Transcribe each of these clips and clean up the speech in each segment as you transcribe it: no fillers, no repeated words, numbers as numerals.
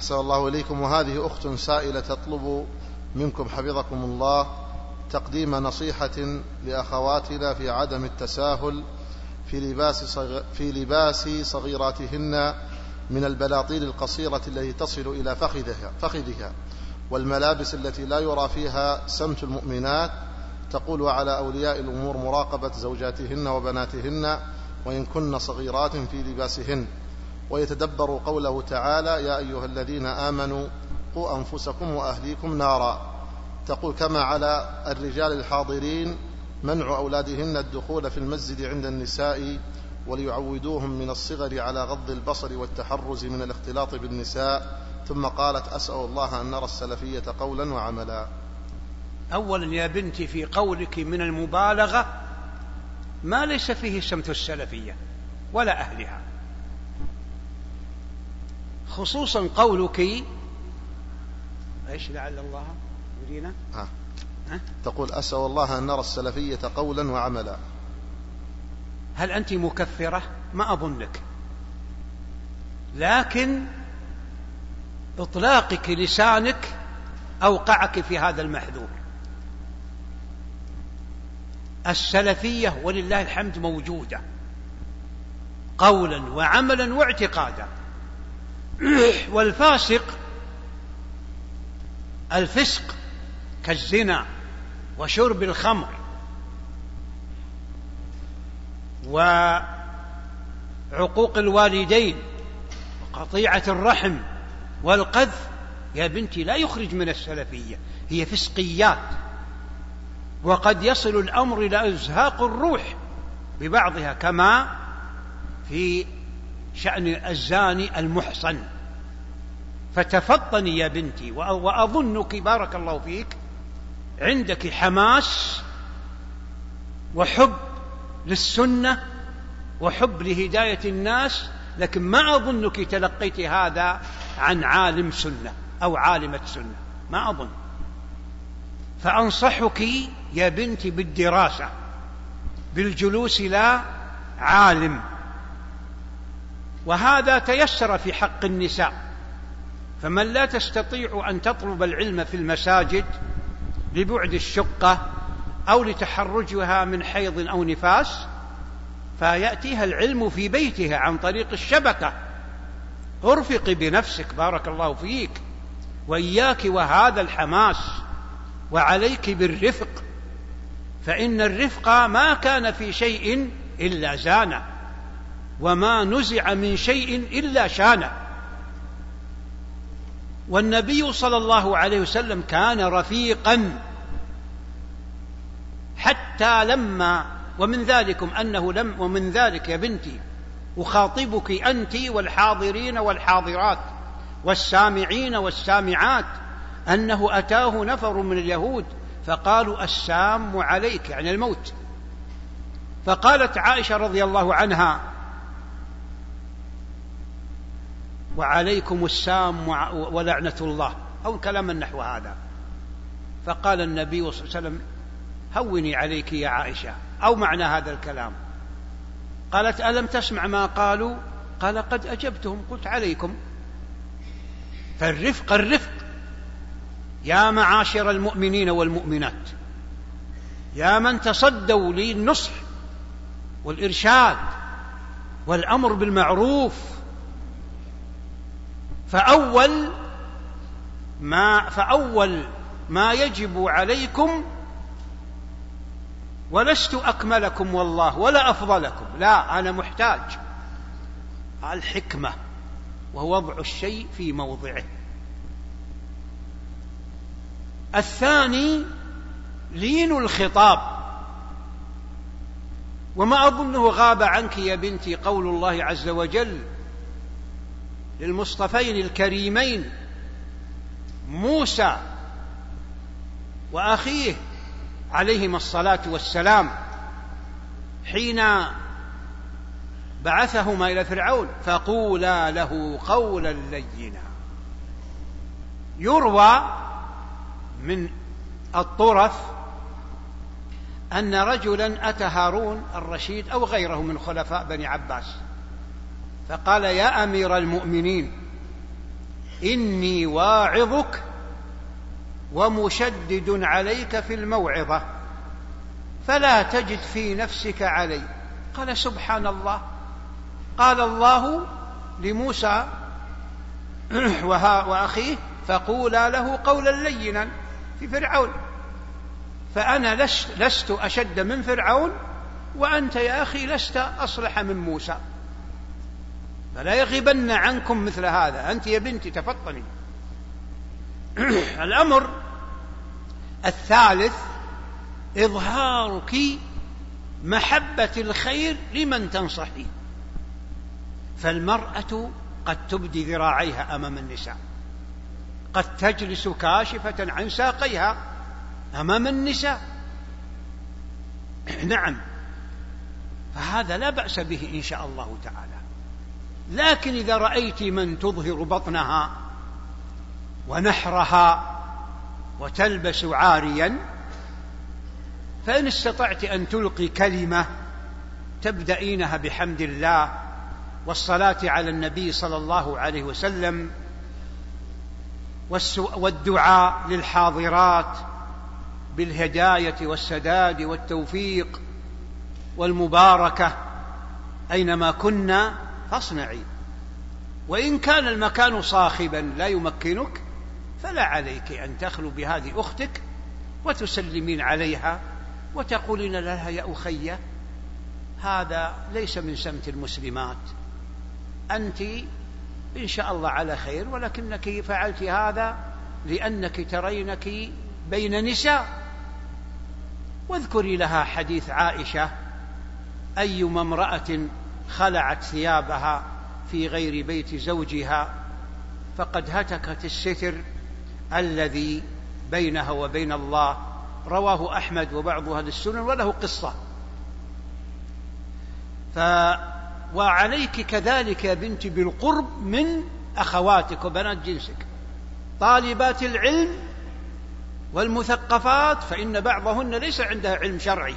أحسن الله إليكم. وهذه أخت سائلة تطلب منكم حفظكم الله تقديم نصيحة لأخواتنا في عدم التساهل في لباس صغيراتهن من البلاطيل القصيرة التي تصل إلى فخذها والملابس التي لا يرى فيها سمت المؤمنات. تقول: على أولياء الأمور مراقبة زوجاتهن وبناتهن وإن كن صغيرات في لباسهن، ويتدبر قوله تعالى: يا أيها الذين آمنوا قوا أنفسكم وأهليكم نارا. تقول: كما على الرجال الحاضرين منع أولادهن الدخول في المسجد عند النساء وليعودوهم من الصغر على غض البصر والتحرز من الاختلاط بالنساء. ثم قالت: أسأل الله أن نرى السلفية قولا وعملا. أولا يا بنتي، في قولك من المبالغة ما ليس فيه سمت السلفية ولا أهلها، خصوصا قولك إيش لعل الله يرينا. تقول: أسأل الله أن نرى السلفية قولا وعملا. هل أنت مكفرة؟ ما أظنك، لكن إطلاقك لسانك أوقعك في هذا المحذور. السلفية ولله الحمد موجودة قولا وعملا واعتقادا. والفاسق الفسق كالزنا وشرب الخمر وعقوق الوالدين وقطيعة الرحم والقذف يا بنتي لا يخرج من السلفية، هي فسقيات، وقد يصل الأمر إلى إزهاق الروح ببعضها، كما في شأن الزاني المحصن. فتفطني يا بنتي، وأظنك بارك الله فيك عندك حماس وحب للسنة وحب لهداية الناس، لكن ما أظنك تلقيت هذا عن عالم سنة أو عالمة سنة، ما أظن. فأنصحك يا بنتي بالدراسة، بالجلوس لا عالم. وهذا تيسر في حق النساء، فمن لا تستطيع أن تطلب العلم في المساجد لبعد الشقة أو لتحرجها من حيض أو نفاس، فيأتيها العلم في بيتها عن طريق الشبكة. ارفقي بنفسك بارك الله فيك، وإياك وهذا الحماس، وعليك بالرفق، فإن الرفق ما كان في شيء إلا زانه، وما نزع من شيء إلا شانه. والنبي صلى الله عليه وسلم كان رفيقا، حتى لما ومن ذلك يا بنتي أخاطبك أنت والحاضرين والحاضرات والسامعين والسامعات، أنه أتاه نفر من اليهود فقالوا: السام عليك، يعني الموت. فقالت عائشة رضي الله عنها: وعليكم السام ولعنة الله، أو كلاما نحو هذا. فقال النبي صلى الله عليه وسلم: هوني عليك يا عائشة، أو معنى هذا الكلام. قالت: ألم تسمع ما قالوا؟ قال: قد أجبتهم، قلت عليكم. فالرفق الرفق يا معاشر المؤمنين والمؤمنات، يا من تصدوا للنصح والإرشاد والأمر بالمعروف. فأول ما يجب عليكم، ولست أكملكم والله ولا أفضلكم، لا، أنا محتاج، الحكمة، وهو وضع الشيء في موضعه. الثاني لين الخطاب، وما أظنه غاب عنك يا بنتي قول الله عز وجل للمصطفين الكريمين موسى وأخيه عليهما الصلاة والسلام، حين بعثهما إلى فرعون: فقولا له قولا لينا. يروى من الطرف أن رجلا أتى هارون الرشيد أو غيره من خلفاء بني عباس فقال: يا أمير المؤمنين، إني واعظك ومشدد عليك في الموعظة فلا تجد في نفسك علي. قال سبحان الله. قال الله لموسى وأخيه فقولا له قولا لينا في فرعون، فأنا لست أشد من فرعون، وأنت يا أخي لست أصلح من موسى، فلا يغيبن عنكم مثل هذا. أنت يا بنتي تفطني. الأمر الثالث إظهارك محبة الخير لمن تنصحين. فالمرأة قد تبدي ذراعيها أمام النساء، قد تجلس كاشفة عن ساقيها أمام النساء، نعم، فهذا لا بأس به إن شاء الله تعالى. لكن إذا رأيت من تظهر بطنها ونحرها وتلبس عاريا، فإن استطعت أن تلقي كلمة تبدأينها بحمد الله والصلاة على النبي صلى الله عليه وسلم والدعاء للحاضرات بالهداية والسداد والتوفيق والمباركة أينما كنا فاصنعي. وإن كان المكان صاخبا لا يمكنك فلا عليك أن تخلو بهذه أختك وتسلمين عليها وتقولين لها يا أخي هذا ليس من سمت المسلمات، أنت إن شاء الله على خير، ولكنك فعلت هذا لأنك ترينك بين نساء. واذكري لها حديث عائشة أيما امرأة خلعت ثيابها في غير بيت زوجها فقد هتكت الستر الذي بينها وبين الله. رواه أحمد وبعض أهل السنن وله قصة. وعليك كذلك يا بنتي بالقرب من أخواتك وبنات جنسك طالبات العلم والمثقفات، فإن بعضهن ليس عندها علم شرعي،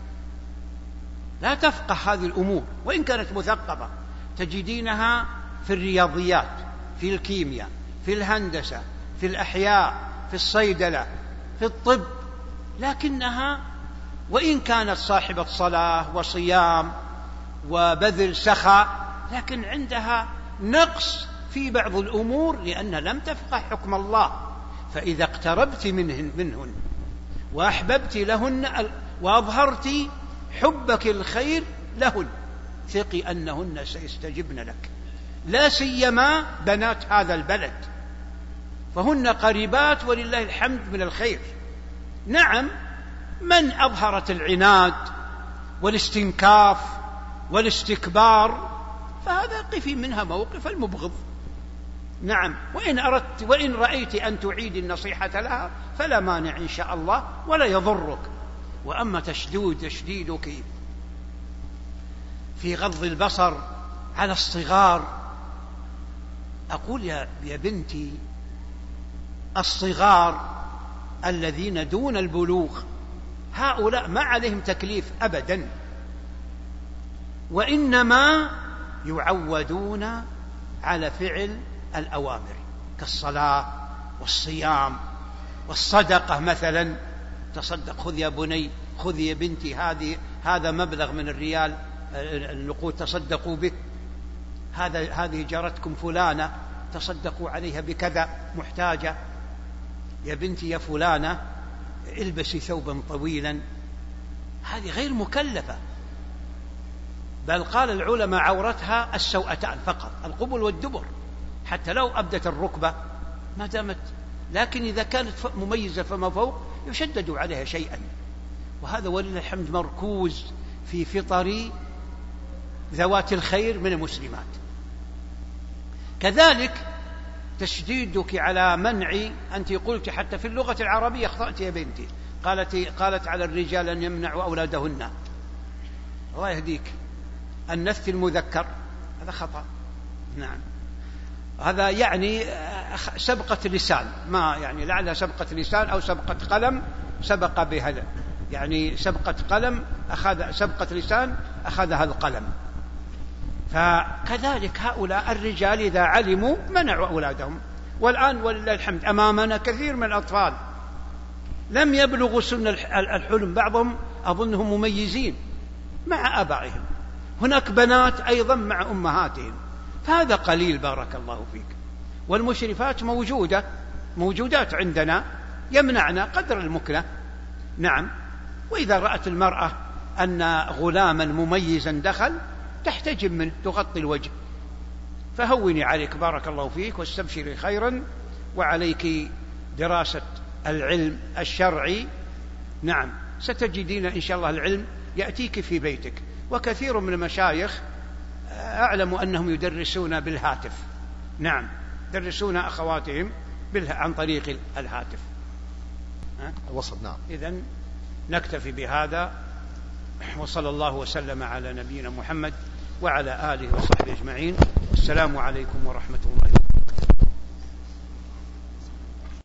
لا تفقه هذه الأمور وإن كانت مثقفة. تجدينها في الرياضيات، في الكيمياء، في الهندسة، في الأحياء، في الصيدلة، في الطب، لكنها وإن كانت صاحبة صلاة وصيام وبذل سخاء، لكن عندها نقص في بعض الأمور لأنها لم تفقه حكم الله. فإذا اقتربت منهن وأحببت لهن وأظهرت حبك الخير لهن، ثقي أنهن سيستجبن لك، لا سيما بنات هذا البلد، فهن قريبات ولله الحمد من الخير. نعم، من أظهرت العناد والاستنكاف والاستكبار فهذا قفي منها موقف المبغض. نعم، وإن رأيت أن تعيد النصيحة لها فلا مانع إن شاء الله ولا يضرك. وأما تشديدك في غض البصر على الصغار، أقول يا بنتي الصغار الذين دون البلوغ هؤلاء ما عليهم تكليف أبدا، وإنما يعودون على فعل الأوامر كالصلاة والصيام والصدقة. مثلا تصدق، خذ يا بني، خذ يا بنتي هذا مبلغ من الريال النقود تصدقوا به، هذه جارتكم فلانة تصدقوا عليها بكذا محتاجة، يا بنتي يا فلانة البسي ثوبا طويلا. هذه غير مكلفة، بل قال العلماء عورتها السوأتان فقط، القبل والدبر، حتى لو أبدت الركبة ما دامت، لكن إذا كانت مميزة فما فوق يشدد عليها شيئا. وهذا ولله الحمد مركوز في فطر ذوات الخير من المسلمات. كذلك تشديدك على منع، أنت قلت حتى في اللغة العربية أخطأت يا بنتي، قالت على الرجال أن يمنعوا أولادهن، الله يهديك، النث المذكر هذا خطأ. نعم، هذا يعني سبقة لسان، ما يعني لعلها سبقة لسان أو سبقة قلم سبق بها، يعني سبقة قلم أخذ سبقة لسان أخذها القلم. فكذلك هؤلاء الرجال إذا علموا منعوا أولادهم، والآن ولله الحمد أمامنا كثير من الأطفال لم يبلغوا سن الحلم، بعضهم أظنهم مميزين مع آبائهم، هناك بنات أيضا مع أمهاتهم، فهذا قليل بارك الله فيك. والمشرفات موجودات عندنا يمنعنا قدر المكنة. نعم. وإذا رأت المرأة أن غلاما مميزا دخل تحتجب منه، تغطي الوجه. فهوني عليك بارك الله فيك واستبشري خيرا، وعليك دراسة العلم الشرعي. نعم، ستجدين إن شاء الله العلم يأتيك في بيتك. وكثير من المشايخ أعلم أنهم يدرسون بالهاتف. نعم، يدرسون أخواتهم عن طريق الهاتف. وصل. نعم. إذن نكتفي بهذا، وصلى الله وسلم على نبينا محمد وعلى آله وصحبه أجمعين. السلام عليكم ورحمة الله.